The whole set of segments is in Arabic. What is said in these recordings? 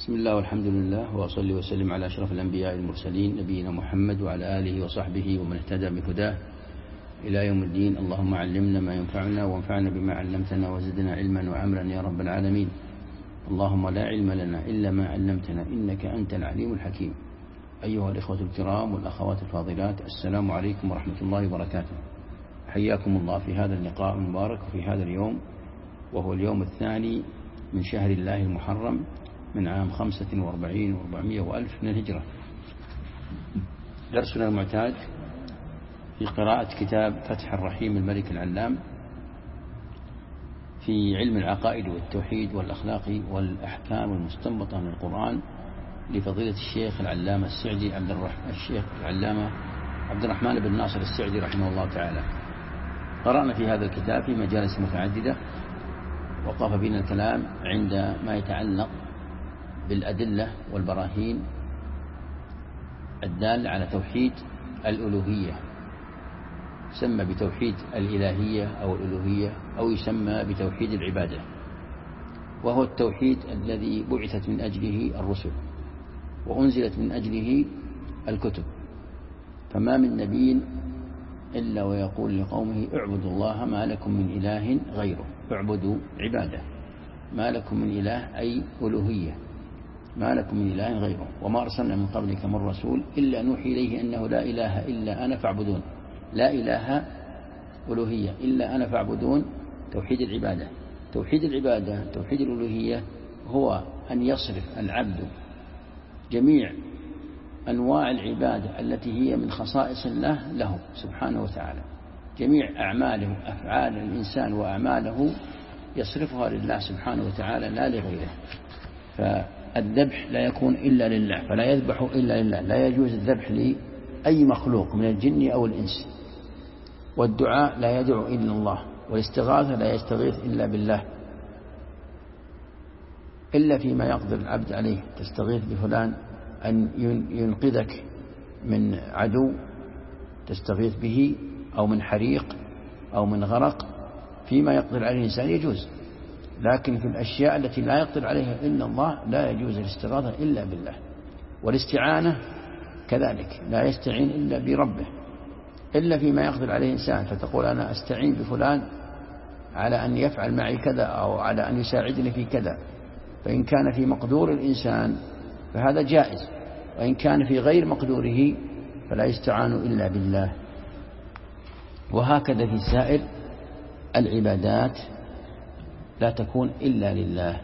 بسم الله والحمد لله، وأصلي وسلم على أشرف الأنبياء المرسلين نبينا محمد وعلى آله وصحبه ومن اهتدى بهداه إلى يوم الدين. اللهم علمنا ما ينفعنا وانفعنا بما علمتنا وزدنا علما وعملا يا رب العالمين. اللهم لا علم لنا إلا ما علمتنا إنك أنت العليم الحكيم. أيها الإخوة الكرام والأخوات الفاضلات، السلام عليكم ورحمة الله وبركاته. حياكم الله في هذا اللقاء المبارك وفي هذا اليوم، وهو اليوم الثاني من شهر الله المحرم من عام 45 و400 وألف من الهجرة. درسنا المعتاد في قراءة كتاب فتح الرحيم الملك العلام في علم العقائد والتوحيد والأخلاق والأحكام المستنبطة من القرآن لفضيلة الشيخ العلامة السعدي الشيخ العلامة عبد الرحمن بن ناصر السعدي رحمه الله تعالى. قرأنا في هذا الكتاب في مجالس متعددة، وقف بنا الكلام عند ما يتعلق بالأدلة والبراهين الدالة على توحيد الألوهية، يسمى بتوحيد الإلهية أو الألوهية، أو يسمى بتوحيد العبادة، وهو التوحيد الذي بعثت من أجله الرسل وأنزلت من أجله الكتب. فما من نبي إلا ويقول لقومه اعبدوا الله ما لكم من إله غيره، اعبدوا عبادة، ما لكم من إله أي ألوهية، ما لكم من إله غيره. وما أرسلنا من قبلك من رسول إلا نوحي إليه أنه لا إله إلا أنا فاعبدون. لا إله ألوهية إلا أنا فاعبدون، توحيد العبادة. توحيد العبادة توحيد الألوهية هو أن يصرف العبد جميع أنواع العبادة التي هي من خصائص الله له سبحانه وتعالى. جميع أعماله، أفعال الإنسان وأعماله يصرفها لله سبحانه وتعالى لا لغيره. فالذبح لا يكون إلا لله، فلا يذبح إلا لله، لا يجوز الذبح لأي مخلوق من الجن أو الإنس. والدعاء لا يدعو إلا الله، والاستغاثة لا يستغيث إلا بالله، إلا فيما يقدر العبد عليه. تستغيث بفلان أن ينقذك من عدو تستغيث به، أو من حريق أو من غرق، فيما يقدر عليه الإنسان يجوز. لكن في الأشياء التي لا يقدر عليها إلا الله لا يجوز الاستغاثة إلا بالله. والاستعانة كذلك، لا يستعين إلا بربه، إلا فيما يقدر عليه الإنسان. فتقول أنا أستعين بفلان على أن يفعل معي كذا، أو على أن يساعدني في كذا، فإن كان في مقدور الإنسان فهذا جائز، وإن كان في غير مقدوره فلا يستعان إلا بالله. وهكذا في سائر العبادات لا تكون إلا لله.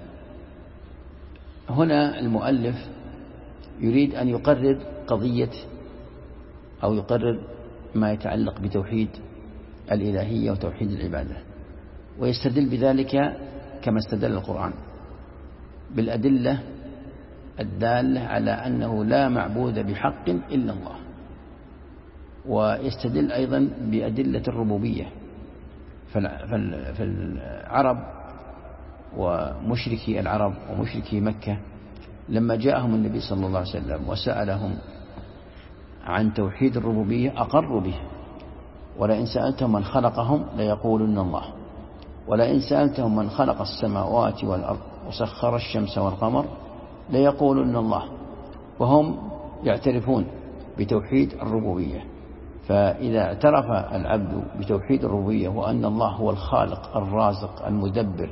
هنا المؤلف يريد أن يقرر قضية، أو يقرر ما يتعلق بتوحيد الإلهية وتوحيد العبادة، ويستدل بذلك كما استدل القرآن بالأدلة الدالة على أنه لا معبود بحق إلا الله. ويستدل أيضا بأدلة الربوبية. فالعرب ومشركي العرب ومشركي مكة لما جاءهم النبي صلى الله عليه وسلم وسألهم عن توحيد الربوبية أقروا به. ولئن سألتهم من خلقهم ليقولن الله، ولئن سألتهم من خلق السماوات والأرض وسخر الشمس والقمر ليقولن الله، وهم يعترفون بتوحيد الربوبية. فإذا اعترف العبد بتوحيد الربوبية، وأن الله هو الخالق الرازق المدبر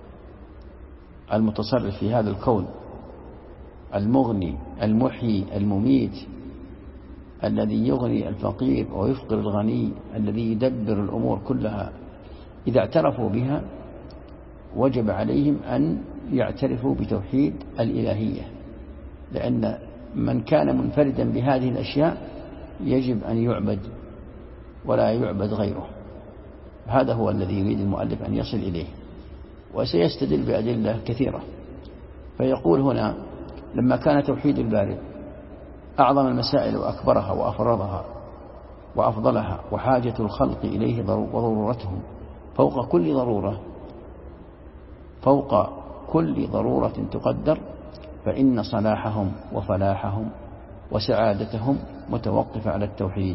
المتصرف في هذا الكون، المغني المحيي المميت، الذي يغني الفقير ويفقر الغني، الذي يدبر الأمور كلها، إذا اعترفوا بها وجب عليهم أن يعترفوا بتوحيد الإلهية، لأن من كان منفردا بهذه الأشياء يجب أن يعبد ولا يعبد غيره. هذا هو الذي يريد المؤلف أن يصل إليه، وسيستدل بأدلة كثيرة. فيقول هنا لما كان توحيد الباري أعظم المسائل وأكبرها وأفرضها وأفضلها، وحاجة الخلق إليه وضرورتهم فوق كل ضرورة تقدر، فإن صلاحهم وفلاحهم وسعادتهم متوقفة على التوحيد.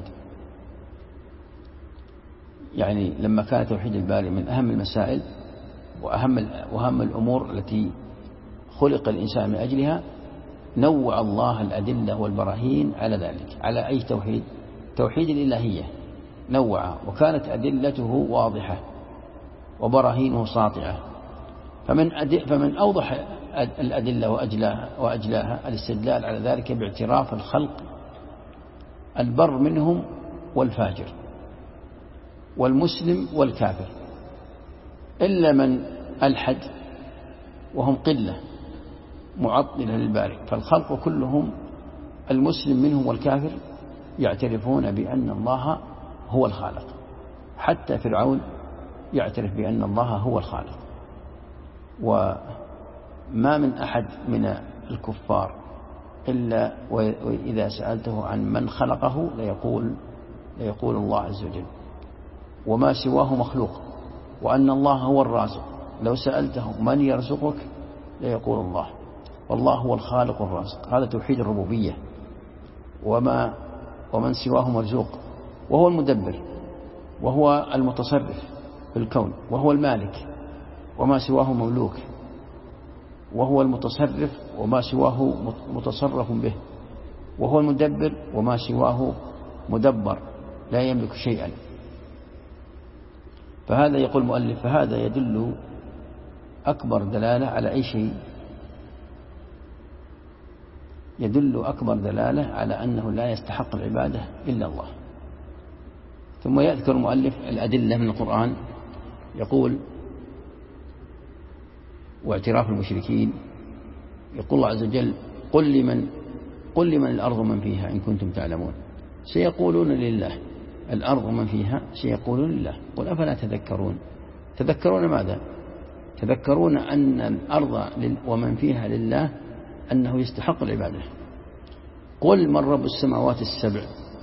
يعني لما كان توحيد الباري من أهم المسائل وأهم الأمور التي خلق الإنسان من أجلها، نوع الله الأدلة والبراهين على ذلك. على أي توحيد؟ توحيد الإلهية نوع، وكانت أدلته واضحة وبراهينه ساطعة. فمن أوضح الأدلة وأجلاها الاستدلال على ذلك باعتراف الخلق البر منهم والفاجر والمسلم والكافر، إلا من ألحد وهم قلة معطلة للباري، فالخلق كلهم المسلم منهم والكافر يعترفون بأن الله هو الخالق. حتى فرعون يعترف بأن الله هو الخالق. وما من أحد من الكفار إلا وإذا سألته عن من خلقه ليقول الله عز وجل، وما سواه مخلوق، وأن الله هو الرازق. لو سألته من يرزقك ليقول الله، والله هو الخالق الرازق. هذا توحيد الربوبية. ومن سواه مرزوق، وهو المدبر، وهو المتصرف في الكون، وهو المالك، وما سواه مملوك، وهو المتصرف وما سواه متصرف به، وهو المدبر وما سواه مدبر لا يملك شيئا. فهذا يقول المؤلف فهذا يدل أكبر دلالة على أي شيء؟ يدل أكبر دلالة على أنه لا يستحق العبادة إلا الله. ثم يذكر المؤلف الأدلة من القرآن، يقول واعتراف المشركين، يقول الله عز وجل قل لمن الأرض من فيها إن كنتم تعلمون. سيقولون لله. الأرض من فيها سيقولون لله. قل أفلا تذكرون؟ تذكرون ماذا؟ تذكرون أن الأرض ومن فيها لله، أنه يستحق العبادة. قل من رب السماوات السبع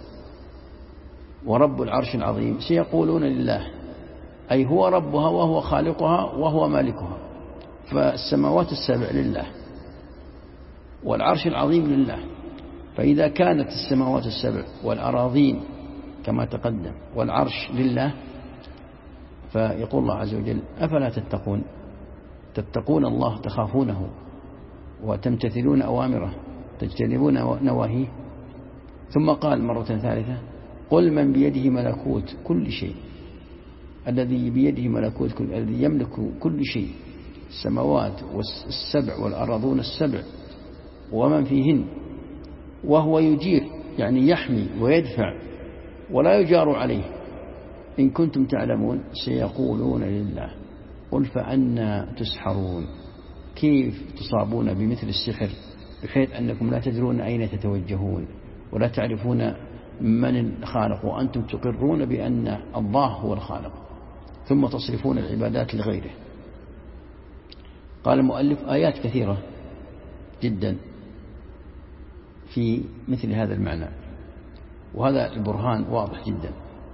ورب العرش العظيم؟ سيقولون لله، أي هو ربها وهو خالقها وهو مالكها. فالسماوات السبع لله والعرش العظيم لله. فإذا كانت السماوات السبع والأراضين كما تقدم والعرش لله، فيقول الله عز وجل أفلا تتقون الله، تخافونه وتمتثلون أوامره تجتنبون نواهيه. ثم قال مرة ثالثة قل من بيده ملكوت كل شيء، الذي بيده ملكوت الذي يملك كل شيء، السماوات السبع والأراضون السبع ومن فيهن، وهو يجير يعني يحمي ويدفع ولا يجار عليه، إن كنتم تعلمون. سيقولون لله. قل فأنا تسحرون؟ كيف تصابون بمثل السحر بحيث أنكم لا تدرون أين تتوجهون ولا تعرفون من الخالق، وأنتم تقرون بأن الله هو الخالق، ثم تصرفون العبادات لغيره. قال المؤلف آيات كثيرة جدا في مثل هذا المعنى، وهذا البرهان واضح جدا.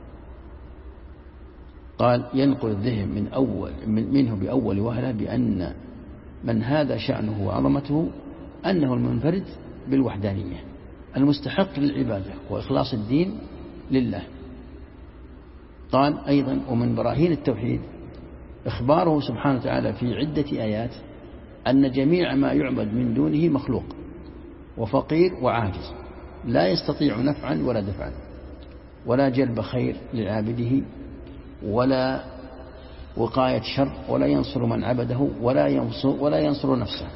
قال ينقل الذهن منه بأول وهلة بأن من هذا شأنه وعظمته أنه المنفرد بالوحدانية المستحق للعبادة وإخلاص الدين لله. قال أيضا ومن براهين التوحيد إخباره سبحانه وتعالى في عدة آيات أن جميع ما يعبد من دونه مخلوق وفقير وعاجز، لا يستطيع نفعا ولا دفعا ولا جلب خير لعابده ولا وقاية شر، ولا ينصر من عبده ولا ينصر نفسه.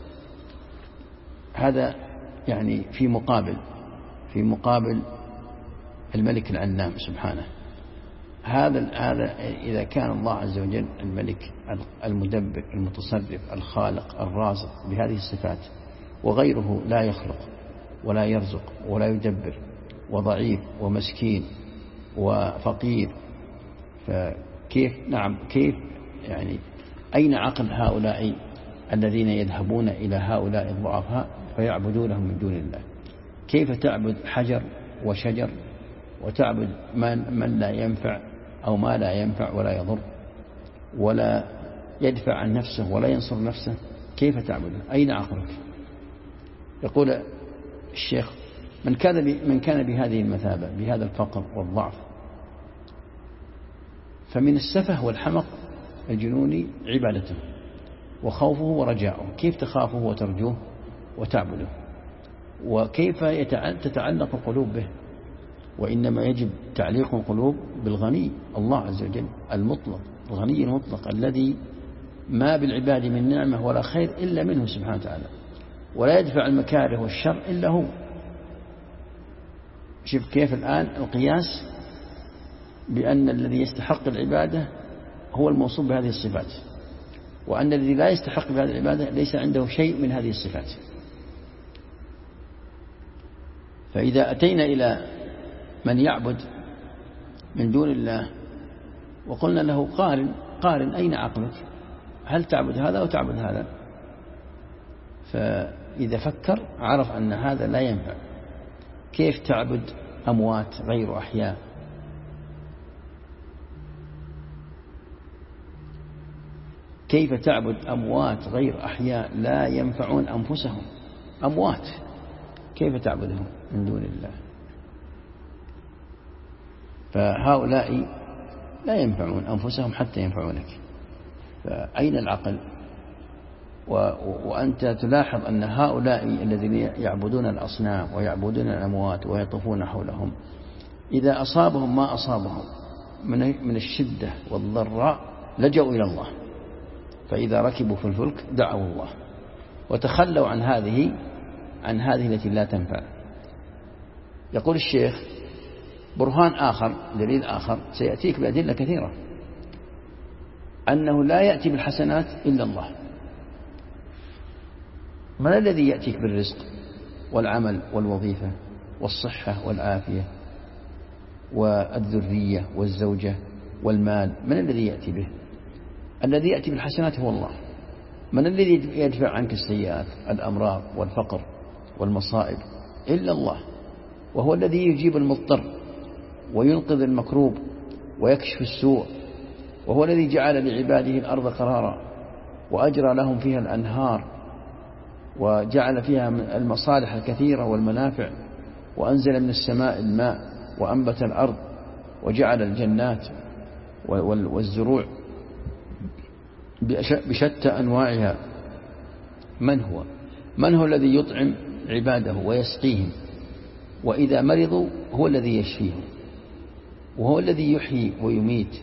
هذا يعني في مقابل الملك العنام سبحانه. هذا إذا كان الله عز وجل الملك المدبر المتصرف الخالق الرازق بهذه الصفات، وغيره لا يخلق ولا يرزق ولا يدبر، وضعيف ومسكين وفقير، فكيف كيف يعني أين عقل هؤلاء الذين يذهبون إلى هؤلاء الضعفاء فيعبدونهم من دون الله؟ كيف تعبد حجر وشجر وتعبد من لا ينفع أو ما لا ينفع ولا يضر ولا يدفع عن نفسه ولا ينصر نفسه؟ كيف تعبده؟ أين عقلك؟ يقول الشيخ من كان بهذه المثابة بهذا الفقر والضعف، فمن السفه والحمق الجنوني عبادته وخوفه ورجاؤه. كيف تخافه وترجوه وتعبده؟ وكيف تتعلق القلوب به؟ وإنما يجب تعليق القلوب بالغني الله عز وجل المطلق، الغني المطلق الذي ما بالعباد من نعمة ولا خير إلا منه سبحانه وتعالى، ولا يدفع المكاره والشر إلا هو. شوف كيف الآن القياس بأن الذي يستحق العبادة هو الموصوف بهذه الصفات، وأن الذي لا يستحق بهذه العبادة ليس عنده شيء من هذه الصفات. فإذا أتينا إلى من يعبد من دون الله وقلنا له قارن أين عقلك؟ هل تعبد هذا أو تعبد هذا؟ فإذا فكر عرف أن هذا لا ينفع. كيف تعبد أموات غير أحياء؟ كيف تعبد أموات غير أحياء لا ينفعون أنفسهم؟ أموات كيف تعبدهم من دون الله؟ فهؤلاء لا ينفعون أنفسهم حتى ينفعونك، فأين العقل؟ وأنت تلاحظ أن هؤلاء الذين يعبدون الأصنام ويعبدون الأموات ويطوفون حولهم إذا أصابهم ما أصابهم من الشدة والضراء لجأوا إلى الله، فإذا ركبوا في الفلك دعوا الله وتخلوا عن هذه التي لا تنفع. يقول الشيخ برهان آخر، دليل آخر سيأتيك بأدلة كثيرة، أنه لا يأتي بالحسنات إلا الله. من الذي يأتيك بالرزق والعمل والوظيفة والصحة والعافية والذرية والزوجة والمال؟ من الذي يأتي به؟ الذي يأتي بالحسنات هو الله. من الذي يدفع عنك السيئات الأمراض والفقر والمصائب؟ إلا الله. وهو الذي يجيب المضطر وينقذ المكروب ويكشف السوء، وهو الذي جعل لعباده الأرض قرارا وأجرى لهم فيها الأنهار وجعل فيها المصالح الكثيرة والمنافع، وأنزل من السماء الماء وأنبت الأرض وجعل الجنات والزروع بشتى أنواعها. من هو الذي يطعم عباده ويسقيهم، وإذا مرضوا هو الذي يشفيهم، وهو الذي يحيي ويميت.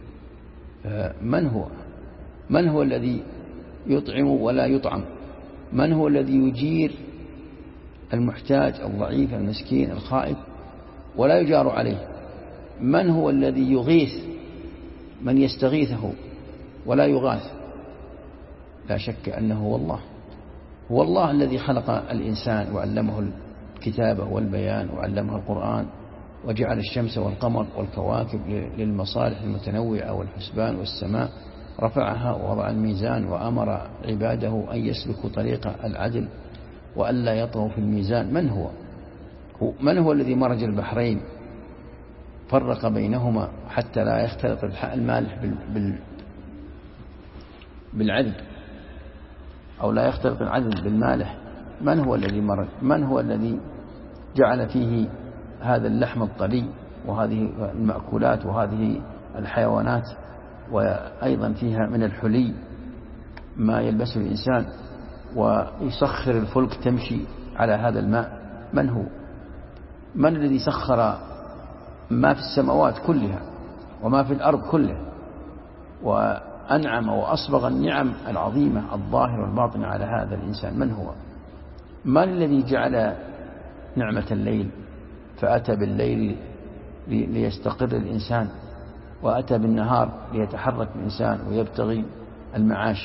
من هو الذي يطعم ولا يطعم؟ من هو الذي يجير المحتاج الضعيف المسكين الخائف ولا يجار عليه؟ من هو الذي يغيث من يستغيثه ولا يغاث؟ لا شك أنه هو الله. هو الله الذي خلق الإنسان وعلمه الكتابة والبيان وعلمه القرآن، وجعل الشمس والقمر والكواكب للمصالح المتنوعة والحسبان، والسماء رفعها ووضع الميزان وأمر عباده أن يسلكوا طريق العدل وألا يطغوا في الميزان. من هو الذي مرج البحرين فرق بينهما حتى لا يختلط المالح بالعذب، أو لا يختلط العذب بالمالح؟ من هو الذي مرج؟ من هو الذي جعل فيه هذا اللحم الطري وهذه المأكولات وهذه الحيوانات، وأيضا فيها من الحلي ما يلبسه الإنسان، ويسخر الفلك تمشي على هذا الماء؟ من الذي سخر ما في السماوات كلها وما في الأرض كله، وأنعم وأصبغ النعم العظيمة الظاهرة والباطنة على هذا الإنسان؟ من الذي جعل نعمة الليل فأتى بالليل ليستقر الإنسان، وأتى بالنهار ليتحرك الإنسان ويبتغي المعاش؟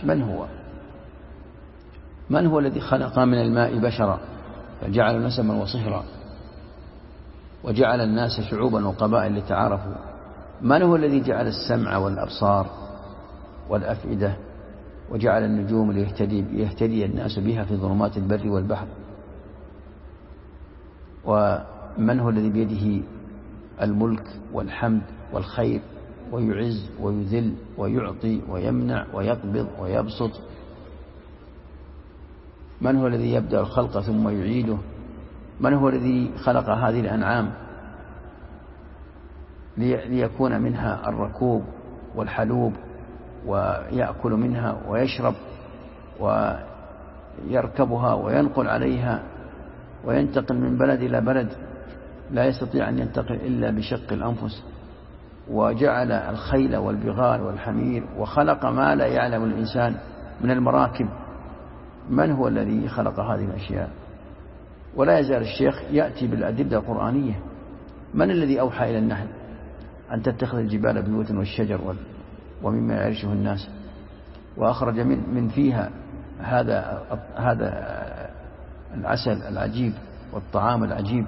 من هو الذي خلق من الماء بشرا فجعل نسما وصهرا، وجعل الناس شعوبا وقبائل لتعارفوا؟ من هو الذي جعل السمع والأبصار والأفئدة، وجعل النجوم ليهتدي الناس بها في ظلمات البر والبحر؟ ومن هو الذي بيده الملك والحمد والخير، ويعز ويذل ويعطي ويمنع ويقبض ويبسط؟ من هو الذي يبدأ الخلق ثم يعيده؟ من هو الذي خلق هذه الأنعام ليكون منها الركوب والحلوب ويأكل منها، ويشرب ويركبها وينقل عليها، من هو الذي خلق هذه الأنعام ليكون منها الركوب والحلوب ويأكل منها ويشرب ويركبها وينقل عليها؟ من هو الذي خلق هذه الأنعام ليكون منها الركوب والحلوب ويأكل منها ويشرب وينتقل من بلد إلى بلد لا يستطيع أن ينتقل إلا بشق الأنفس، وجعل الخيل والبغال والحمير، وخلق ما لا يعلم الإنسان من المراكب. من هو الذي خلق هذه الأشياء؟ ولا يزال الشيخ يأتي بالأدلة القرآنية. من الذي أوحى إلى النحل أن تتخذ الجبال بيوتا والشجر ومما يعيشه الناس، وأخرج من فيها هذا العسل العجيب والطعام العجيب؟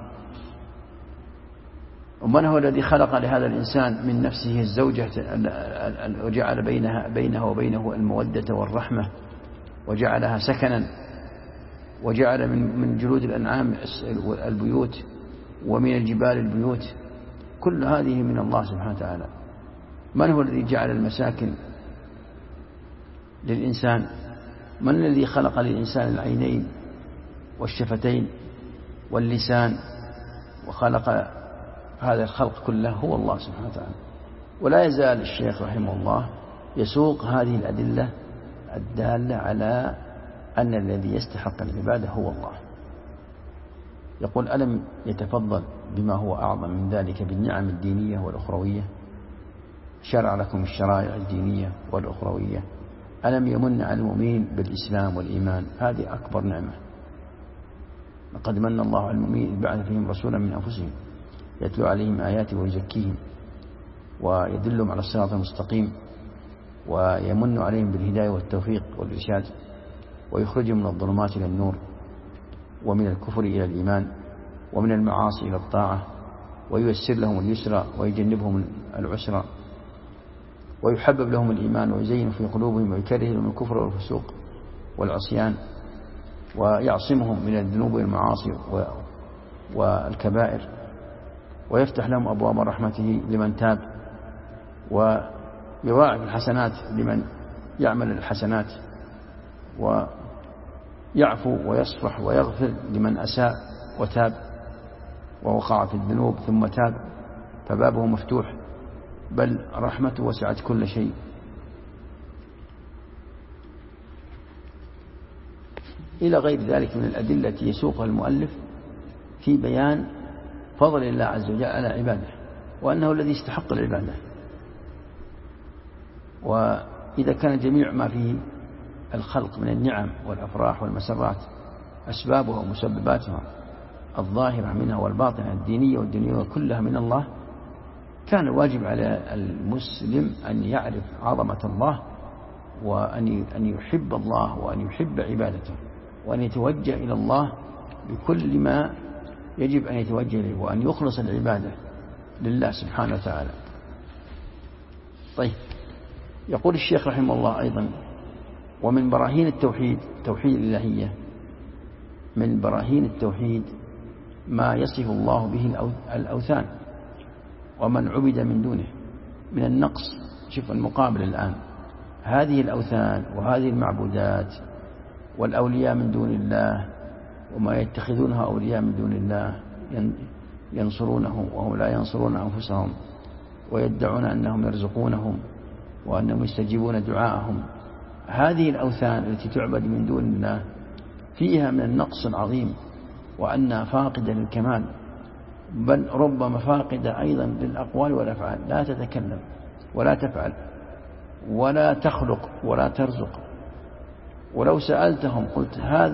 ومن هو الذي خلق لهذا الإنسان من نفسه الزوجة وجعل بينها وبينه المودة والرحمة، وجعلها سكنا، وجعل من جلود الأنعام البيوت، ومن الجبال البيوت؟ كل هذه من الله سبحانه وتعالى. من هو الذي جعل المساكن للإنسان؟ من الذي خلق للإنسان العينين والشفتين واللسان، وخلق هذا الخلق كله؟ هو الله سبحانه وتعالى. ولا يزال الشيخ رحمه الله يسوق هذه الأدلة الدالة على أن الذي يستحق العبادة هو الله. يقول: ألم يتفضل بما هو أعظم من ذلك بالنعم الدينية والأخروية؟ شرع لكم الشرائع الدينية والأخروية. ألم يمن على المؤمنين بالإسلام والإيمان؟ هذه أكبر نعمة. لقد من الله على المؤمنين إذ بعث فيهم رسولا من أنفسهم يتلو عليهم آياته ويزكيهم ويدلهم على الصراط المستقيم، ويمن عليهم بالهداية والتوفيق والإرشاد، ويخرجهم من الظلمات إلى النور، ومن الكفر إلى الإيمان، ومن المعاصي إلى الطاعة، وييسر لهم اليسرى ويجنبهم العسرى، ويحبب لهم الإيمان ويزين في قلوبهم، ويكره لهم الكفر والفسوق والعصيان، ويعصمهم من الذنوب والمعاصي والكبائر، ويفتح لهم أبواب رحمته لمن تاب، ويضاعف الحسنات لمن يعمل الحسنات، ويعفو ويصفح ويغفر لمن أساء وتاب ووقع في الذنوب ثم تاب، فبابه مفتوح، بل رحمته وسعت كل شيء. إلى غير ذلك من الأدلة التي يسوقها المؤلف في بيان فضل الله عز وجل على عباده، وأنه الذي يستحق العبادة. وإذا كان جميع ما فيه الخلق من النعم والأفراح والمسرات أسبابها ومسبباتها الظاهرة منها والباطنة الدينية والدنيوية كلها من الله، كان الواجب على المسلم أن يعرف عظمة الله، وأن يحب الله، وأن يحب عبادته، وأن يتوجه إلى الله بكل ما يجب أن يتوجه إليه، وأن يخلص العبادة لله سبحانه وتعالى. طيب، يقول الشيخ رحمه الله أيضا: ومن براهين التوحيد، توحيد الإلهية، من براهين التوحيد ما يصف الله به الأوثان ومن عبد من دونه من النقص. شوف المقابل الآن، هذه الأوثان وهذه المعبودات والأولياء من دون الله وما يتخذونها أولياء من دون الله ينصرونه وهم لا ينصرون أنفسهم، ويدعون أنهم يرزقونهم وأنهم يستجيبون دعاءهم. هذه الأوثان التي تعبد من دون الله فيها من النقص العظيم، وأنها فاقدة للكمال، بل ربما فاقدة أيضا للأقوال والأفعال. لا تتكلم ولا تفعل ولا تخلق ولا ترزق. ولو سألتهم قلت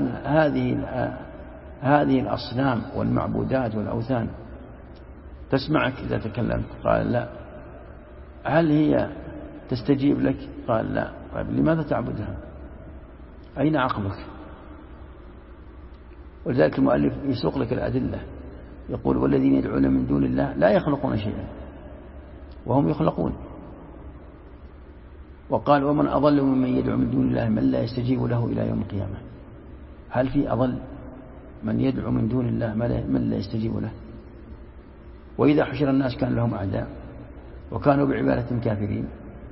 هذه الأصنام والمعبودات والأوثان تسمعك إذا تكلمت؟ قال لا. هل هي تستجيب لك؟ قال لا. طيب لماذا تعبدها؟ أين عقلك؟ ولذلك المؤلف يسوق لك الأدلة، يقول: والذين يدعون من دون الله لا يخلقون شيئا وهم يخلقون. وقال: ومن أضل ممن يدعو من دون الله من لا يستجيب له إلى يوم القيامة. هل في أضل من يدعو من دون الله من لا يستجيب له؟ وإذا حشر الناس كان لهم أعداء وكانوا بعبادة كافرين.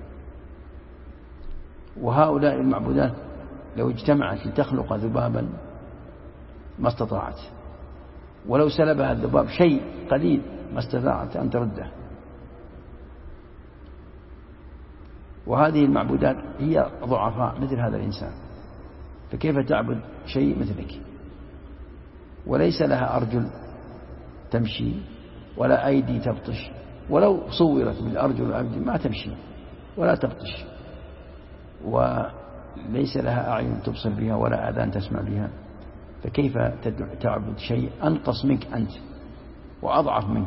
وهؤلاء المعبودات لو اجتمعت لتخلق ذبابا ما استطاعت، ولو سلبها الذباب شيء قليل ما استطاعت أن ترده. وهذه المعبودات هي ضعفاء مثل هذا الإنسان، فكيف تعبد شيء مثلك؟ وليس لها أرجل تمشي ولا أيدي تبطش، ولو صورت بالأرجل والأيدي ما تمشي ولا تبطش، وليس لها أعين تبصر بها ولا آذان تسمع بها، فكيف تعبد شيء أنقص منك أنت وأضعف منك؟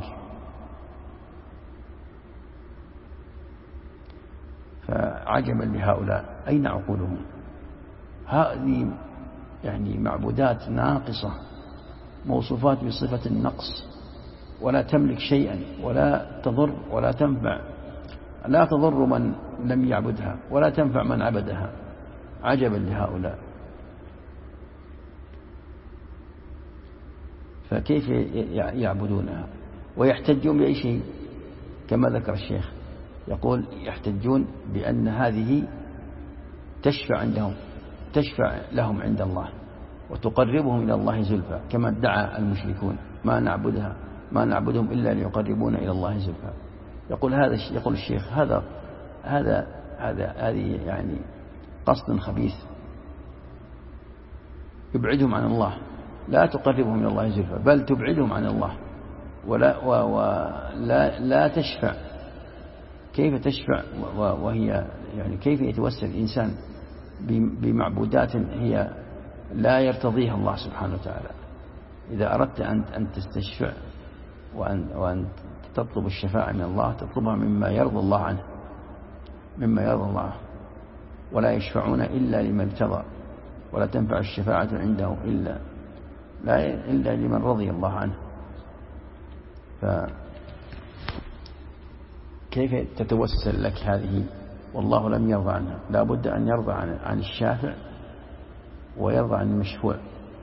فعجبا لهؤلاء، أين عقولهم؟ هذه يعني معبودات ناقصة، موصوفات بصفة النقص، ولا تملك شيئا ولا تضر ولا تنفع، لا تضر من لم يعبدها ولا تنفع من عبدها. عجبا لهؤلاء. فكيف يعبدونها ويحتجون بأي شيء؟ كما ذكر الشيخ يقول يحتجون بأن هذه تشفع لهم عند الله وتقربهم إلى الله زلفى، كما ادعى المشركون ما نعبدهم إلا ليقربونا إلى الله زلفى. يقول الشيخ هذه يعني قصد خبيث يبعدهم عن الله، لا تقربهم إلى الله زلفى بل تبعدهم عن الله، ولا تشفع. كيف تشفع وهي يعني كيف يتوسل الإنسان بمعبودات هي لا يرتضيها الله سبحانه وتعالى؟ إذا أردت أن تستشفع وأن تطلب الشفاعة من الله تطلبها مما يرضى الله عنه، ولا يشفعون إلا لمن ارتضى، ولا تنفع الشفاعة عنده إلا لمن رضي الله عنه. فكيف تتوسل لك هذه والله لم يرضى عنها؟ لا بد أن يرضى عن الشافع ويرضى عن المشفوع.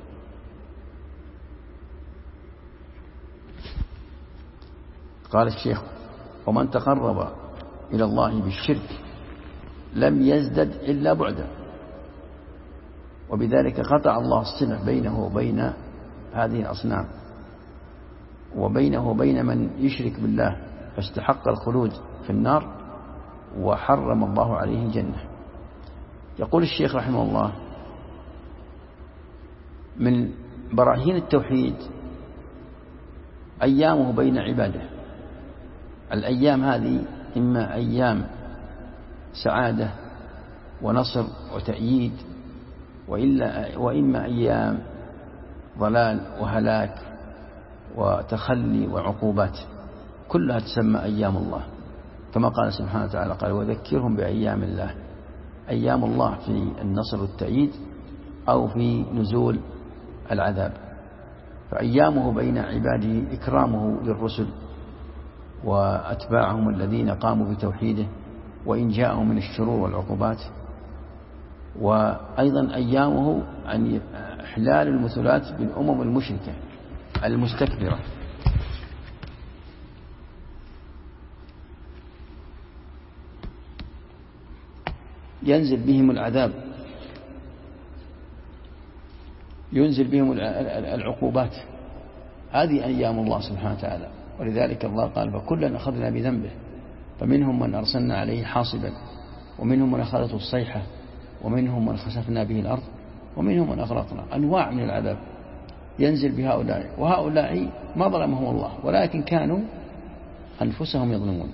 قال الشيخ: ومن تقرب إلى الله بالشرك لم يزدد إلا بعدا، وبذلك قطع الله الصلة بينه وبين هذه الأصنام وبينه وبين من يشرك بالله، فاستحق الخلود في النار وحرم الله عليه الجنة. يقول الشيخ رحمه الله: من براهين التوحيد أيامه بين عباده. الأيام هذه إما أيام سعادة ونصر وتأييد، وإما أيام ضلال وهلاك وتخلي وعقوبات، كلها تسمى أيام الله، كما قال سبحانه وتعالى: قال: وذكرهم بأيام الله. أيام الله في النصر والتأييد أو في نزول العذاب. فأيامه بين عباده إكرامه للرسل وأتباعهم الذين قاموا بتوحيده وإن جاءهم من الشرور والعقوبات، وأيضا أيامه عن إحلال المثلات بالأمم المشركة المستكبرة. ينزل بهم العذاب، ينزل بهم العقوبات. هذه أيام الله سبحانه وتعالى. ولذلك الله قال: فكلا أخذنا بذنبه، فمنهم من أرسلنا عليه حاصبا، ومنهم من أخذته الصيحة، ومنهم من خسفنا به الأرض، ومنهم من أغرقنا. أنواع من العذاب ينزل بهؤلاء، وهؤلاء ما ظلمهم الله ولكن كانوا أنفسهم يظلمون.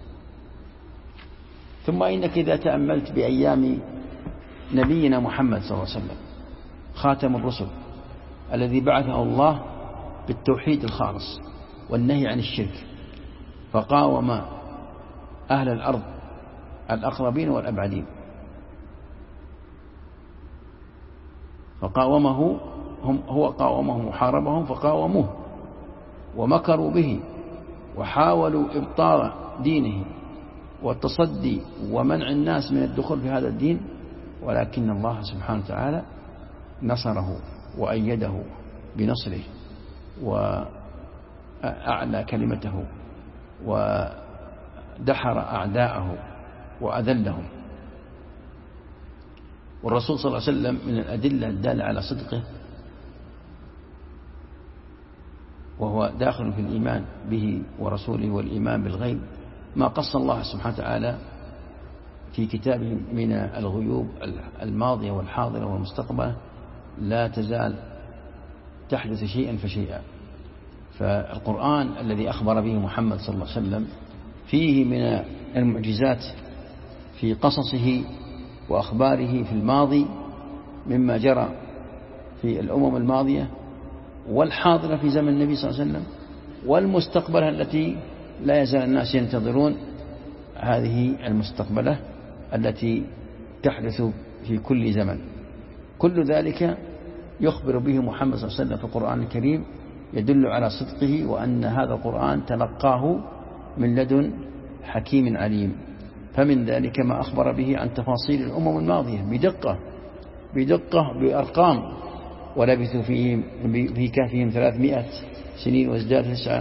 ثم إنك إذا تأملت بأيام نبينا محمد صلى الله عليه وسلم خاتم الرسل الذي بعثه الله بالتوحيد الخالص والنهي عن الشرك، فقاوم أهل الأرض الأقربين والأبعدين، فقاومه هو قاومهم وحاربهم فقاوموه ومكروا به وحاولوا إبطال دينه والتصدي ومنع الناس من الدخول في هذا الدين، ولكن الله سبحانه وتعالى نصره وأيده بنصره وأعلى كلمته ودحر أعداءه وأذلهم. والرسول صلى الله عليه وسلم من الأدلة الدالة على صدقه وهو داخل في الإيمان به ورسوله والإيمان بالغيب ما قص الله سبحانه وتعالى في كتابه من الغيوب الماضية والحاضرة والمستقبلة. لا تزال تحدث شيئا فشيئا. فالقرآن الذي أخبر به محمد صلى الله عليه وسلم فيه من المعجزات في قصصه وأخباره في الماضي مما جرى في الأمم الماضية والحاضرة في زمن النبي صلى الله عليه وسلم والمستقبلة التي لا يزال الناس ينتظرون هذه المستقبلة التي تحدث في كل زمن. كل ذلك يخبر به محمد صلى الله عليه وسلم في القرآن الكريم، يدل على صدقه وأن هذا القرآن تلقاه من لدن حكيم عليم. فمن ذلك ما أخبر به عن تفاصيل الأمم الماضية بدقة بأرقام، ولبثوا في كهفهم 300 سنين وازداد 9،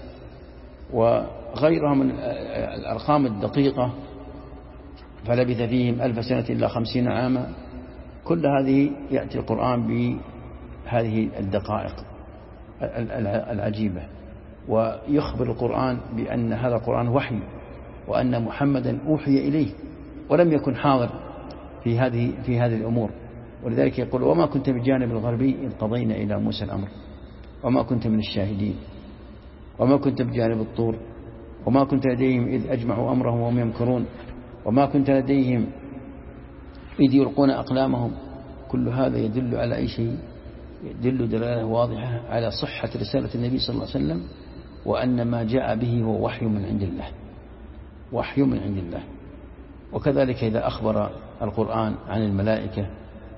وغيرها من الأرقام الدقيقة، فلبث فيهم 1000 سنة إلا 50 عاما. كل هذه يأتي القرآن بهذه الدقائق العجيبة، ويخبر القرآن بأن هذا القرآن وحي، وأن محمدا أوحي إليه ولم يكن حاضر في هذه الأمور. ولذلك يقول: وما كنت بالجانب الغربي إذ قضينا إلى موسى الأمر وما كنت من الشاهدين وما كنت بجانب الطور وما كنت لديهم إذ أجمعوا أمرهم وهم يمكرون وما كنت لديهم إذ يلقون أقلامهم. كل هذا يدل على أي شيء؟ يدل دلالة واضحة على صحة رسالة النبي صلى الله عليه وسلم، وأن ما جاء به هو وحي من عند الله، وحي من عند الله. وكذلك إذا أخبر القرآن عن الملائكة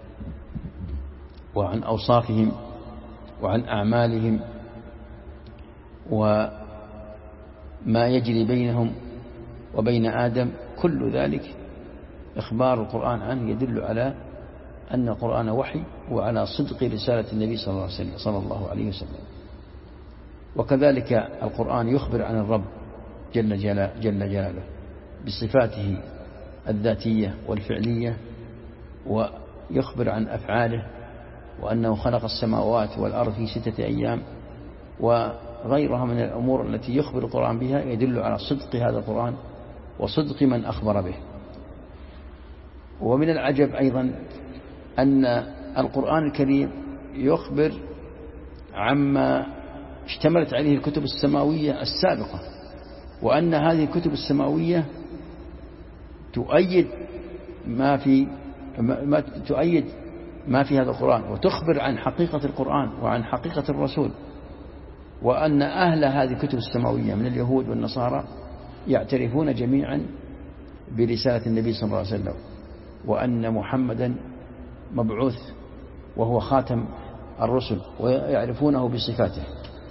وعن أوصافهم وعن أعمالهم وما يجري بينهم وبين آدم، كل ذلك إخبار القرآن عنه يدل على أن القرآن وحي وعلى صدق رسالة النبي صلى الله عليه وسلم. وكذلك القرآن يخبر عن الرب جل جلاله بصفاته الذاتية والفعلية، ويخبر عن أفعاله، وأنه خلق السماوات والأرض في 6 أيام، وغيرها من الأمور التي يخبر القرآن بها يدل على صدق هذا القرآن وصدق من أخبر به. ومن العجب أيضا أن القرآن الكريم يخبر عما اشتملت عليه الكتب السماوية السابقة، وأن هذه الكتب السماوية تؤيد ما في هذا القرآن، وتخبر عن حقيقة القرآن وعن حقيقة الرسول، وأن أهل هذه الكتب السماوية من اليهود والنصارى يعترفون جميعا برسالة النبي صلى الله عليه وسلم، وأن محمدا مبعوث وهو خاتم الرسل، ويعرفونه بصفاته.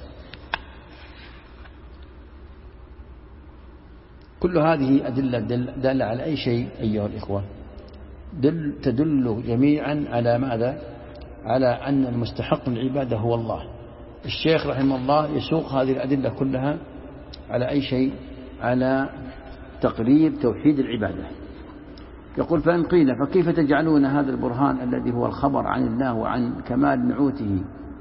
كل هذه أدلة دالة على أي شيء أيها الإخوة؟ تدل جميعا على ماذا؟ على أن المستحق للعبادة هو الله. الشيخ رحمه الله يسوق هذه الأدلة كلها على أي شيء؟ على تقريب توحيد العبادة. يقول: فإن قيل فكيف تجعلون هذا البرهان الذي هو الخبر عن الله وعن كمال نعوته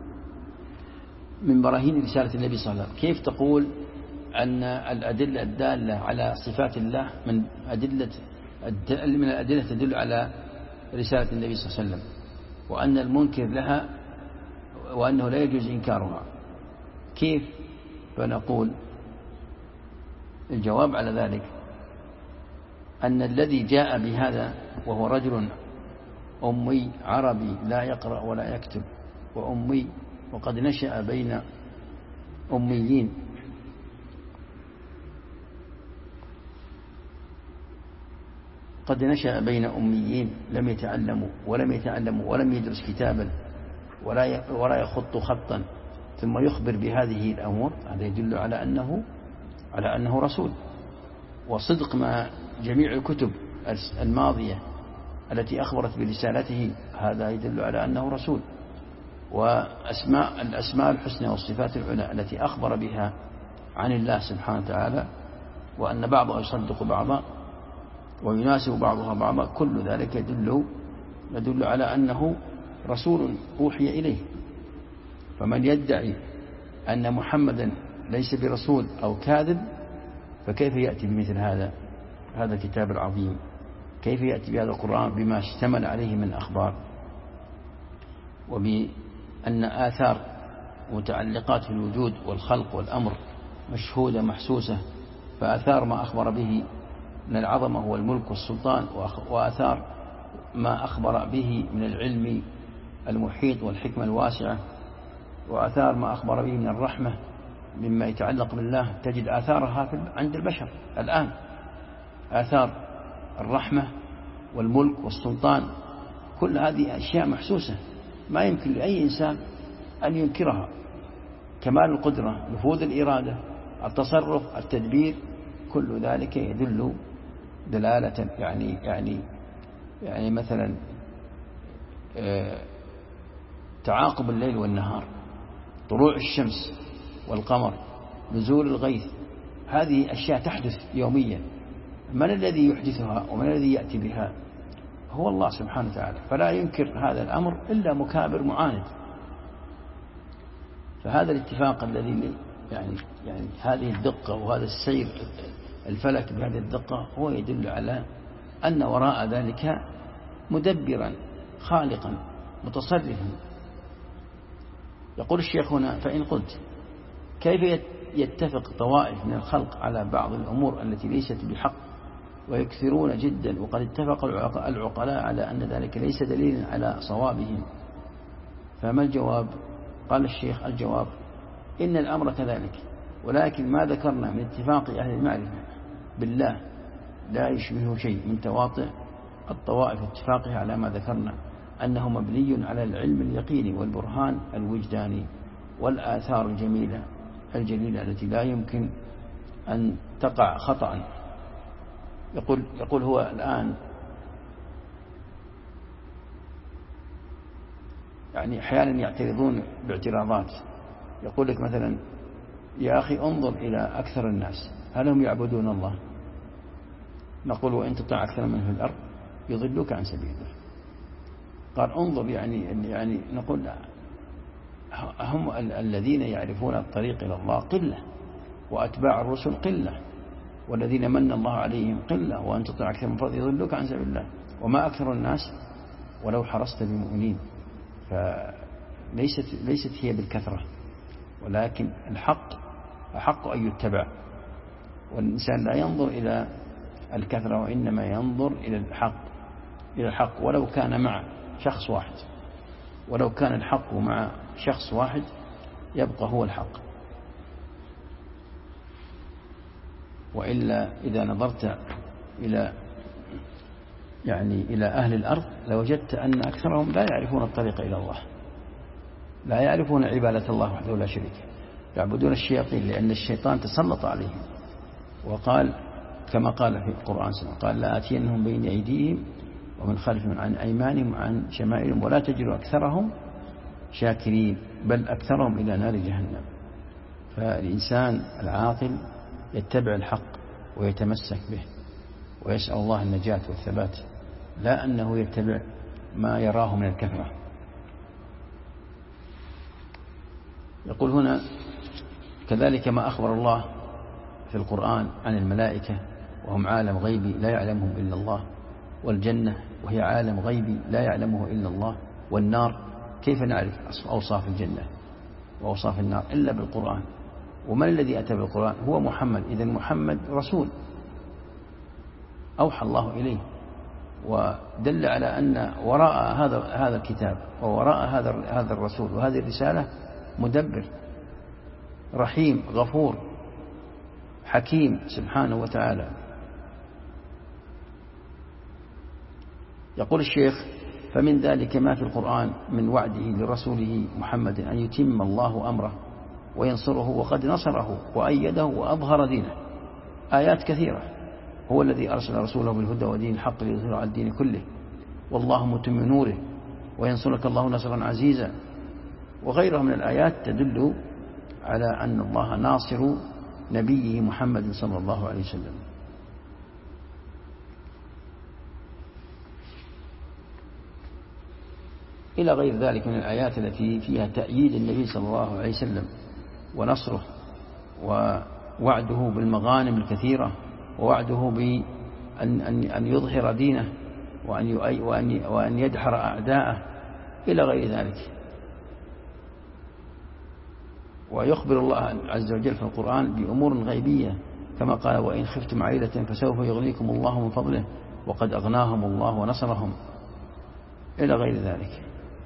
من براهين رسالة النبي صلى الله عليه وسلم؟ كيف تقول أن الأدلة الدالة على صفات الله من الأدلة تدل على رسالة النبي صلى الله عليه وسلم، وأن المنكر لها وأنه لا يجوز إنكارها؟ كيف؟ فنقول الجواب على ذلك أن الذي جاء بهذا وهو رجل أمي عربي لا يقرأ ولا يكتب وأمي، وقد نشأ بين أميين، قد نشأ بين أميين لم يتعلموا ولم يدرس كتابا ولا يخط خطا، ثم يخبر بهذه الأمور، هذا يدل على أنه رسول. وصدق ما جميع الكتب الماضية التي أخبرت برسالته هذا يدل على أنه رسول. الأسماء الحسنى والصفات العلى التي أخبر بها عن الله سبحانه وتعالى، وأن بعضها يصدق بعضا ويناسب بعضها بعضا، كل ذلك يدل على أنه رسول أوحي إليه. فمن يدعي أن محمدا ليس برسول أو كاذب فكيف يأتي بمثل هذا الكتاب العظيم؟ كيف يأتي بهذا القرآن بما اشتمل عليه من أخبار، وبأن آثار متعلقات في الوجود والخلق والأمر مشهودة محسوسة، فآثار ما أخبر به من العظمة والملك والسلطان، وآثار ما أخبر به من العلم المحيط والحكمة الواسعة، وآثار ما أخبر به من الرحمة مما يتعلق بالله، تجد آثارها عند البشر الآن، آثار الرحمة والملك والسلطان، كل هذه أشياء محسوسة ما يمكن لأي إنسان أن ينكرها. كمال القدرة، نفوذ الإرادة، التصرف، التدبير، كل ذلك يدل دلالة يعني مثلا تعاقب الليل والنهار، طلوع الشمس والقمر، نزول الغيث، هذه أشياء تحدث يوميا. من الذي يحدثها ومن الذي يأتي بها؟ هو الله سبحانه وتعالى، فلا ينكر هذا الأمر إلا مكابر معاند. فهذا الاتفاق الذي يعني هذه الدقة وهذا السير الفلك بهذه الدقة هو يدل على أن وراء ذلك مدبرا خالقا متصرفا. يقول الشيخ هنا: فإن قلت كيف يتفق طوائف من الخلق على بعض الأمور التي ليست بحق ويكثرون جدا، وقد اتفق العقلاء على أن ذلك ليس دليلا على صوابهم، فما الجواب؟ قال الشيخ: الجواب إن الأمر كذلك، ولكن ما ذكرنا من اتفاق أهل المعرفة بالله لا يشبهه شيء من تواطئ الطوائف اتفاقها على ما ذكرنا أنه مبني على العلم اليقيني والبرهان الوجداني والآثار الجليلة التي لا يمكن أن تقع خطأ. يقول هو الآن يعني أحيانا يعترضون باعتراضات، يقول لك مثلا: يا أخي انظر إلى أكثر الناس هل هم يعبدون الله؟ نقول: وإن تطع أكثر من في الأرض يضلوك عن سبيل الله. قال: انظر يعني نقول هم الذين يعرفون الطريق إلى الله قلة، وأتباع الرسل قلة، والذين من الله عليهم قلة، وأن تطع أكثر من فضل يضلوك عن سبيل الله، وما أكثر الناس ولو حرصت بمؤمنين. فليست هي بالكثرة، ولكن الحق أحق أن يتبع، والإنسان لا ينظر إلى الكثرة وإنما ينظر إلى الحق ولو كان مع شخص واحد، ولو كان الحق مع شخص واحد يبقى هو الحق. وإلا إذا نظرت إلى أهل الأرض لوجدت أن أكثرهم لا يعرفون الطريق إلى الله، لا يعرفون عبادة الله وحده لا شريك، يعبدون الشياطين لأن الشيطان تسلط عليهم. وقال كما قال في القرآن قال: لا آتينهم بين أيديهم ومن خلفهم عن أيمانهم وعن شمائلهم ولا تجد أكثرهم شاكرين بل أكثرهم إلى نار جهنم. فالإنسان العاقل يتبع الحق ويتمسك به ويسأل الله النجاة والثبات، لا أنه يتبع ما يراه من الكثرة. يقول هنا: كذلك ما أخبر الله في القرآن عن الملائكة وهم عالم غيبي لا يعلمهم إلا الله، والجنة وهي عالم غيبي لا يعلمه إلا الله، والنار كيف نعرف أوصاف الجنة وأوصاف النار إلا بالقرآن؟ ومن الذي أتى بالقرآن؟ هو محمد. إذن محمد رسول أوحى الله إليه، ودل على أن وراء هذا الكتاب ووراء هذا الرسول وهذه الرسالة مدبر رحيم غفور حكيم سبحانه وتعالى. يقول الشيخ: فمن ذلك ما في القرآن من وعده لرسوله محمد أن يتم الله أمره وينصره، وقد نصره وأيده وأظهر دينه. آيات كثيرة. هو الذي أرسل رسوله بالهدى ودين الحق ليظهره على الدين كله، والله متم نوره، وينصرك الله نصرا عزيزا، وغيرها من الآيات تدل على أن الله ناصر نبيه محمد صلى الله عليه وسلم. إلى غير ذلك من الآيات التي فيها تأييد النبي صلى الله عليه وسلم ونصره، ووعده بالمغانم الكثيرة، ووعده بأن يظهر دينه وأن يدحر أعداءه إلى غير ذلك. ويخبر الله عز وجل في القرآن بأمور غيبية كما قال وإن خفتم عيلة فسوف يغنيكم الله من فضله وقد أغناهم الله ونصرهم إلى غير ذلك.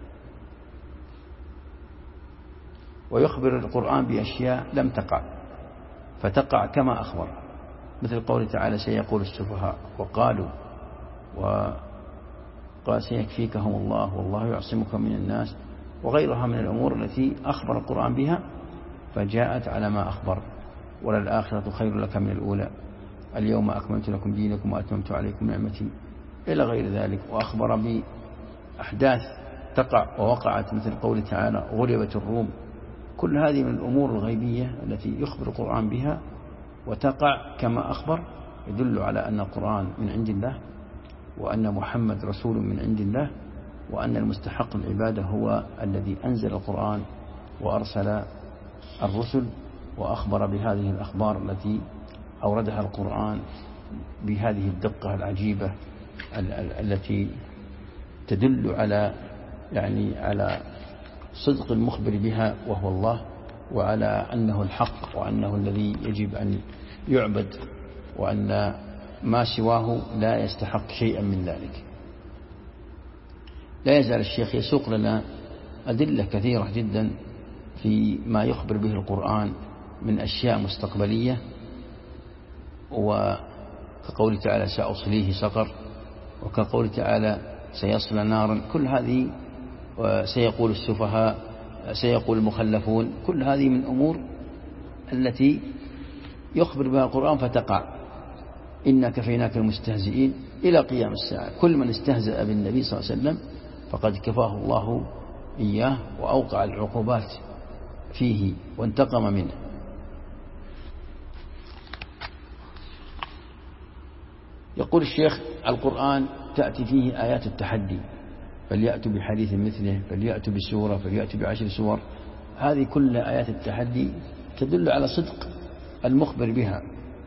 ويخبر القرآن بأشياء لم تقع فتقع كما أخبر، مثل قوله تعالى سيقول السفهاء وقال سيكفيكهم الله والله يعصمك من الناس، وغيرها من الأمور التي أخبر القرآن بها فجاءت على ما أخبر. وللآخرة خير لك من الأولى اليوم أكملت لكم دينكم وأتممت عليكم نعمتي إلى غير ذلك. وأخبر بأحداث تقع ووقعت مثل قوله تعالى غلبت الروم. كل هذه من الأمور الغيبية التي يخبر القرآن بها وتقع كما أخبر، يدل على أن القرآن من عند الله، وأن محمد رسول من عند الله، وأن المستحق العبادة هو الذي أنزل القرآن وأرسل الرسل، وأخبر بهذه الأخبار التي أوردها القرآن بهذه الدقة العجيبة التي تدل على صدق المخبر بها وهو الله، وعلى أنه الحق وأنه الذي يجب أن يعبد، وأن ما سواه لا يستحق شيئا من ذلك. لا يزال الشيخ يسوق لنا أدلة كثيرة جدا في ما يخبر به القرآن من أشياء مستقبلية، وكقول تعالى سأصليه سقر، وكقول تعالى سيصلى نارا. كل هذه سيقول السفهاء، سيقول المخلفون، كل هذه من أمور التي يخبر بها القرآن فتقع. إنا كفيناك المستهزئين إلى قيام الساعة. كل من استهزأ بالنبي صلى الله عليه وسلم فقد كفاه الله إياه وأوقع العقوبات فيه وانتقم منه. يقول الشيخ القرآن تأتي فيه آيات التحدي، فليأتوا بحديث مثله، فليأتوا بسورة، فليأتوا ب10 سور. هذه كل آيات التحدي تدل على صدق المخبر بها.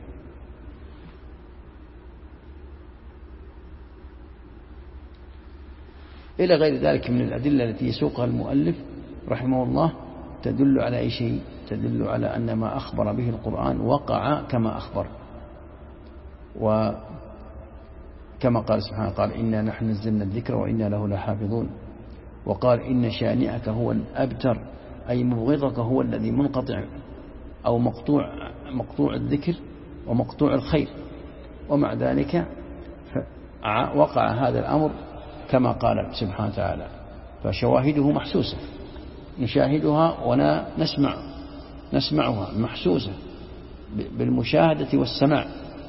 إلى غير ذلك من الأدلة التي يسوقها المؤلف رحمه الله تدل على أي شيء؟ تدل على أن ما أخبر به القرآن وقع كما أخبر. وكما قال سبحانه قال إنا نحن نزلنا الذكر وإنا له لحافظون. وقال إن شانئك هو الأبتر، أي مبغضك هو الذي منقطع أو مقطوع الذكر ومقطوع الخير. ومع ذلك وقع هذا الأمر كما قال سبحانه وتعالى، فشواهده محسوسة، نشاهدها نسمعها محسوسة بالمشاهدة والسماع.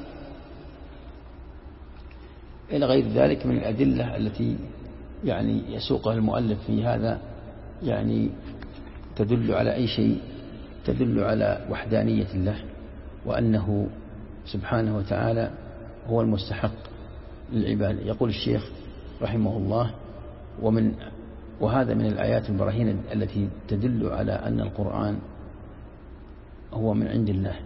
إلى غير ذلك من الأدلة التي يسوقها المؤلف في هذا، تدل على أي شيء؟ تدل على وحدانية الله، وأنه سبحانه وتعالى هو المستحق للعبادة. يقول الشيخ رحمه الله وهذا من الآيات البراهين التي تدل على أن القرآن هو من عند الله،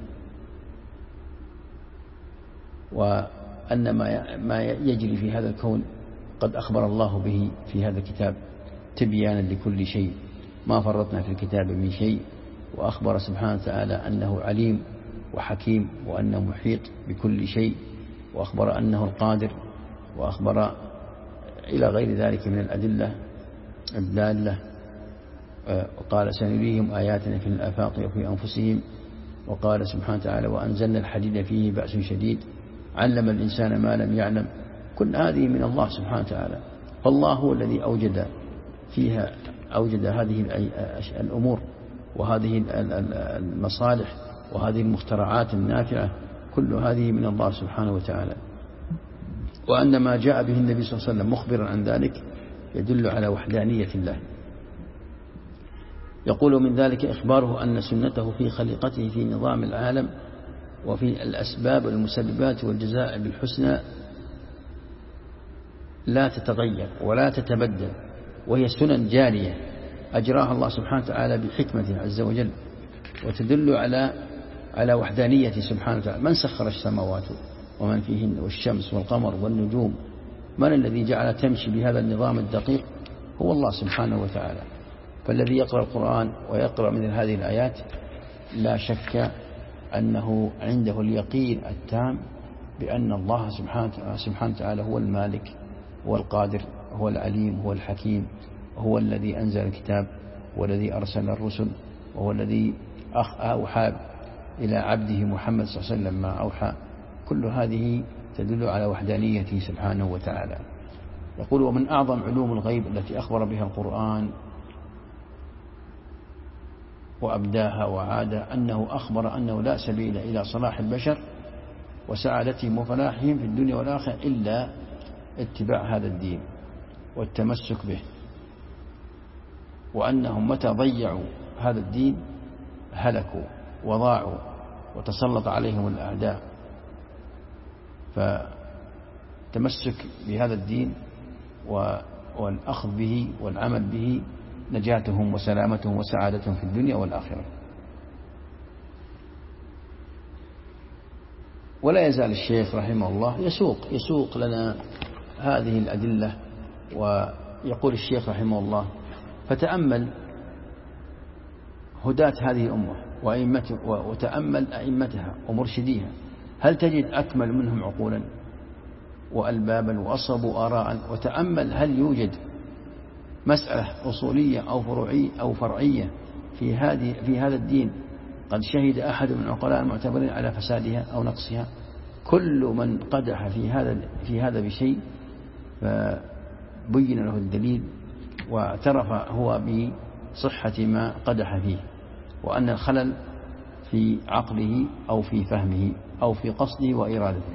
وأن ما يجري في هذا الكون قد أخبر الله به في هذا الكتاب تبيانا لكل شيء، ما فرطنا في الكتاب من شيء. وأخبر سبحانه وتعالى أنه عليم وحكيم، وأنه محيط بكل شيء، وأخبر أنه القادر، وأخبر إلى غير ذلك من الأدلة الدالة. وقال سنريهم آياتنا في الآفاق وفي أنفسهم. وقال سبحانه وتعالى وأنزلنا الحديد فيه بأس شديد علم الإنسان ما لم يعلم. كل هذه من الله سبحانه وتعالى، فالله هو الذي أوجد هذه الأمور وهذه المصالح وهذه المخترعات النافعة، كل هذه من الله سبحانه وتعالى. وأن ما جاء به النبي صلى الله عليه وسلم مخبرا عن ذلك يدل على وحدانية الله. يقول من ذلك إخباره أن سنته في خليقته في نظام العالم وفي الأسباب والمسببات والجزاء بالحسنى لا تتغير ولا تتبدل، وهي سنن جارية أجراها الله سبحانه وتعالى بحكمته عز وجل، وتدل على وحدانية سبحانه وتعالى. من سخر السماوات ومن فيهن والشمس والقمر والنجوم؟ من الذي جعل تمشي بهذا النظام الدقيق؟ هو الله سبحانه وتعالى. فالذي يقرأ القرآن ويقرأ من هذه الآيات لا شك أنه عنده اليقين التام بأن الله سبحانه وتعالى هو المالك، هو القادر، هو العليم، هو الحكيم، هو الذي أنزل الكتاب، والذي أرسل الرسل، وهو الذي أوحى إلى عبده محمد صلى الله عليه وسلم ما أوحى. كل هذه تدل على وحدانيته سبحانه وتعالى. يقول: ومن أعظم علوم الغيب التي أخبر بها القرآن وأبداها وعادها أنه أخبر أنه لا سبيل إلى صلاح البشر وسعادتهم وفلاحهم في الدنيا والآخرة إلا اتباع هذا الدين والتمسك به، وأنهم متى ضيعوا هذا الدين هلكوا وضاعوا وتسلط عليهم الأعداء. فتمسك بهذا الدين والأخذ به والعمل به نجاتهم وسلامتهم وسعادتهم في الدنيا والآخرة. ولا يزال الشيخ رحمه الله يسوق لنا هذه الأدلة. ويقول الشيخ رحمه الله: فتأمل هداة هذه الأمة وتأمل أئمتها ومرشديها، هل تجد أكمل منهم عقولا وألبابا وأصبوا آراء؟ وتأمل هل يوجد مسألة أصولية أو فرعية في هذا الدين قد شهد أحد من العقلاء المعتبرين على فسادها أو نقصها. كل من قدح في هذا بشيء فبين له الدليل واعترف هو بصحة ما قدح فيه، وأن الخلل في عقله أو في فهمه أو في قصده وإرادته.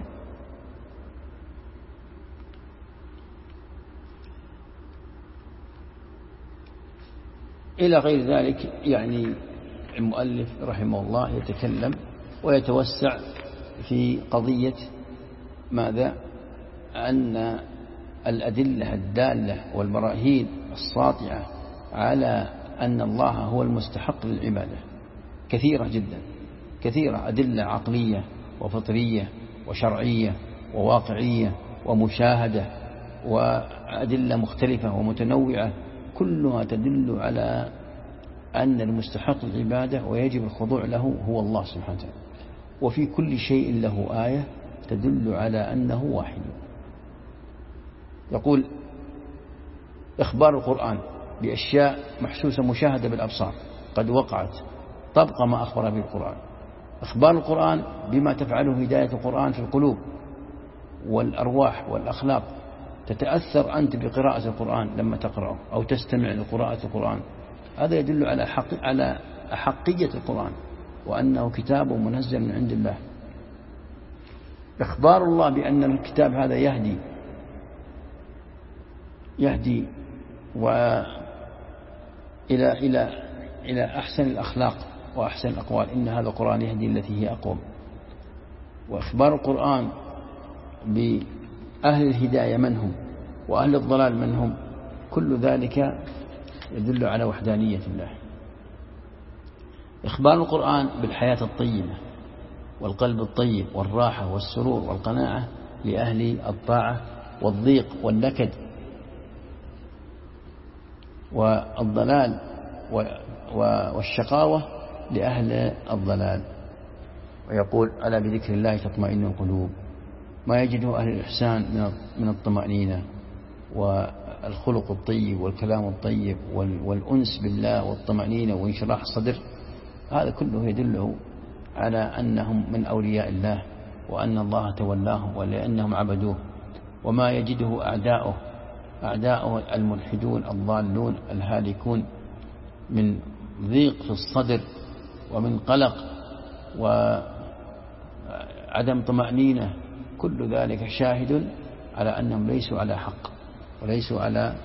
إلى غير ذلك. يعني المؤلف رحمه الله يتكلم ويتوسع في قضية ماذا؟ أن الأدلة الدالة والبراهين الساطعة على أن الله هو المستحق للعبادة كثيرة جدا، كثيرة، أدلة عقلية وفطرية وشرعية وواقعية ومشاهدة وأدلة مختلفة ومتنوعة، كلها تدل على أن المستحق العبادة ويجب الخضوع له هو الله سبحانه وتعالى. وفي كل شيء له آية تدل على أنه واحد. يقول: إخبار القرآن بأشياء محسوسة مشاهدة بالأبصار قد وقعت تبقى ما أخبر به القرآن. إخبار القرآن بما تفعله هداية القرآن في القلوب والأرواح والأخلاق. تتأثر أنت بقراءة القرآن لما تقرأه أو تستمع لقراءة القرآن، هذا يدل على أحقية القرآن وأنه كتاب منزل من عند الله. إخبار الله بأن الكتاب هذا يهدي إلى أحسن الأخلاق وأحسن الأقوال، إن هذا القرآن يهدي التي هي أقوم. وإخبار القرآن بأهل الهداية من هم وأهل الضلال من هم، كل ذلك يدل على وحدانية الله. إخبار القرآن بالحياة الطيبة والقلب الطيب والراحة والسرور والقناعة لأهل الطاعة، والضيق والنكد والضلال والشقاوة لأهل الضلال. ويقول: ألا بذكر الله تطمئن القلوب. ما يجده أهل الإحسان من الطمأنينة والخلق الطيب والكلام الطيب والأنس بالله والطمأنينة وانشراح الصدر، هذا كله يدله على أنهم من أولياء الله وأن الله تولاهم ولأنهم عبدوه. وما يجده أعداؤه الملحدون الضالون الهالكون من ضيق في الصدر ومن قلق وعدم طمأنينة، كل ذلك شاهد على أنهم ليسوا على حق وليسوا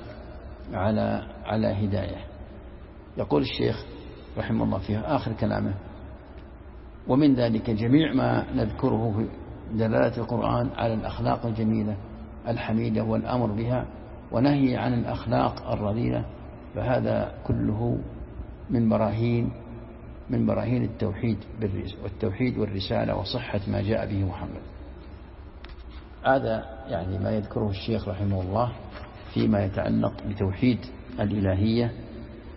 على هداية. يقول الشيخ رحمه الله في آخر كلامه: ومن ذلك جميع ما نذكره في دلالة القرآن على الأخلاق الجميلة الحميدة والأمر بها ونهي عن الأخلاق الرذيلة، فهذا كله من براهين التوحيد والرسالة وصحة ما جاء به محمد. هذا يعني ما يذكره الشيخ رحمه الله فيما يتعلق بتوحيد الإلهية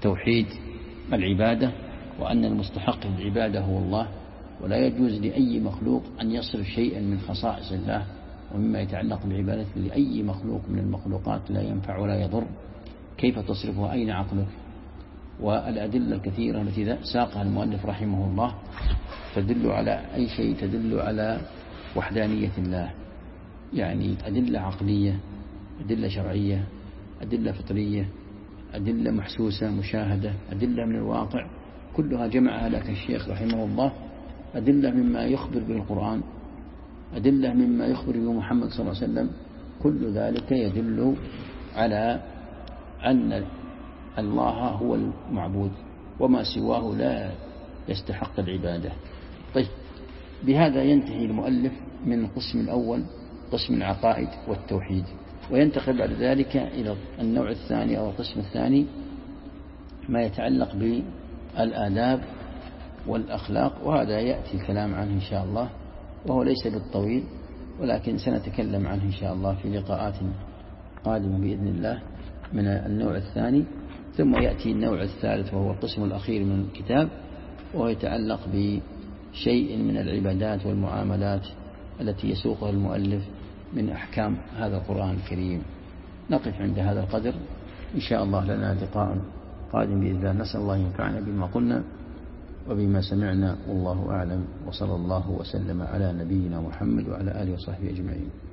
توحيد العبادة، وأن المستحق للعبادة هو الله، ولا يجوز لأي مخلوق أن يصرف شيئا من خصائص الله ومما يتعلق بالعبادة لأي مخلوق من المخلوقات، لا ينفع ولا يضر. كيف تصرفها؟ أين عقلك؟ والأدلة الكثيرة التي ساقها المؤلف رحمه الله تدل على أي شيء؟ تدل على وحدانية الله، يعني أدلة عقلية، أدلة شرعية، أدلة فطرية، أدلة محسوسة مشاهدة، أدلة من الواقع، كلها جمعها لك الشيخ رحمه الله. أدلة مما يخبر به القرآن، أدلة مما يخبر به محمد صلى الله عليه وسلم، كل ذلك يدل على أن الله هو المعبود وما سواه لا يستحق العبادة. طيب، بهذا ينتهي المؤلف من القسم الأول، قسم العقائد والتوحيد، وينتقل بعد ذلك إلى النوع الثاني أو القسم الثاني، ما يتعلق بالآداب والأخلاق، وهذا يأتي الكلام عنه إن شاء الله، وهو ليس بالطويل، ولكن سنتكلم عنه إن شاء الله في لقاءات قادمة بإذن الله من النوع الثاني. ثم يأتي النوع الثالث وهو القسم الأخير من الكتاب، وهو يتعلق بشيء من العبادات والمعاملات التي يسوقها المؤلف من أحكام هذا القرآن الكريم. نقف عند هذا القدر إن شاء الله، لنا لقاء قادم بإذن الله. نسأل الله ينفعنا بما قلنا وبما سمعنا، والله أعلم، وصلى الله وسلم على نبينا محمد وعلى آله وصحبه أجمعين.